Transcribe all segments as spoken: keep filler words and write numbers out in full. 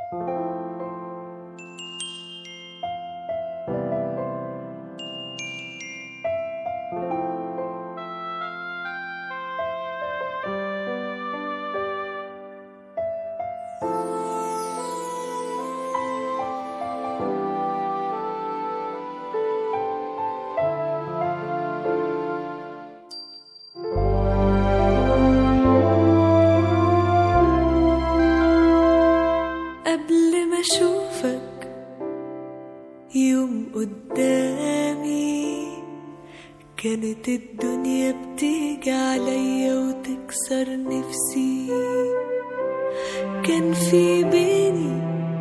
أشوفك يوم قدامي كانت الدنيا بتيجي عليا وتكسر نفسي. كان في بيني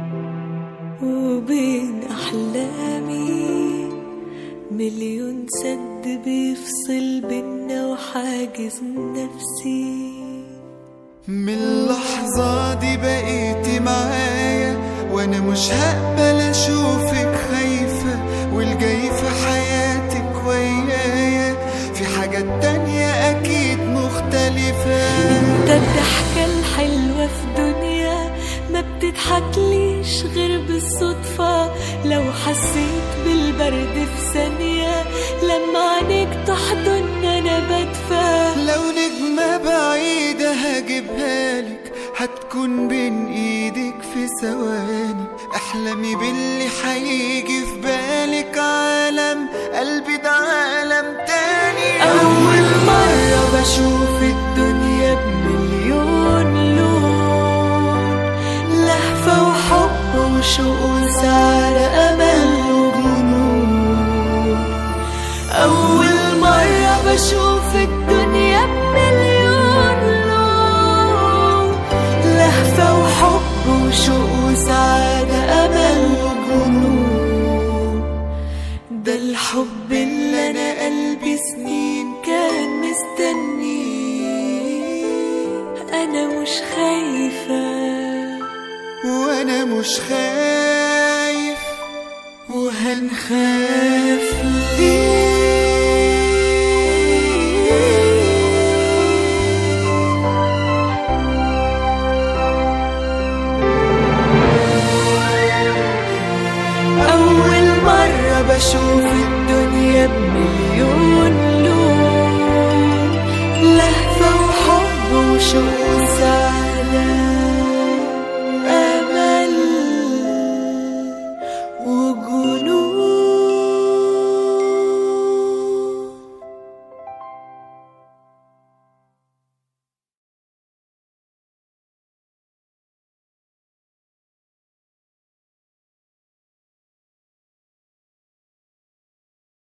وبين أحلامي مليون سد بيفصل بينا وحاجز نفسي. من اللحظة دي بقيتي معايا وانا مش هقبل اشوفك خايفة، والجاي في حياتك ويايا في حاجات تانية اكيد مختلفة. انت الضحكة الحلوة في دنيا ما بتضحكليش غير بالصدفة. لو حسيت بالبرد في ثانية لما عينيك تحضن انا بدفى. لو نجمة بعيدة هجيبها لك هتكون بين ايدك في ثواني. احلمي باللي هيجي في بالك، عالم قلبي ده عالم تاني. اول مرة بشوف الدنيا بمليون لون، لهفة وحب وشوق وسعادة امل وجنون. اول مرة بشوف الدنيا بمليون لون، لهفة وحب وشوق وسعادة امل وجنون. ده الحب اللي انا قلبي سنين كان مستنيه. انا مش خايفة وانا مش خايف، وهنخاف ليه؟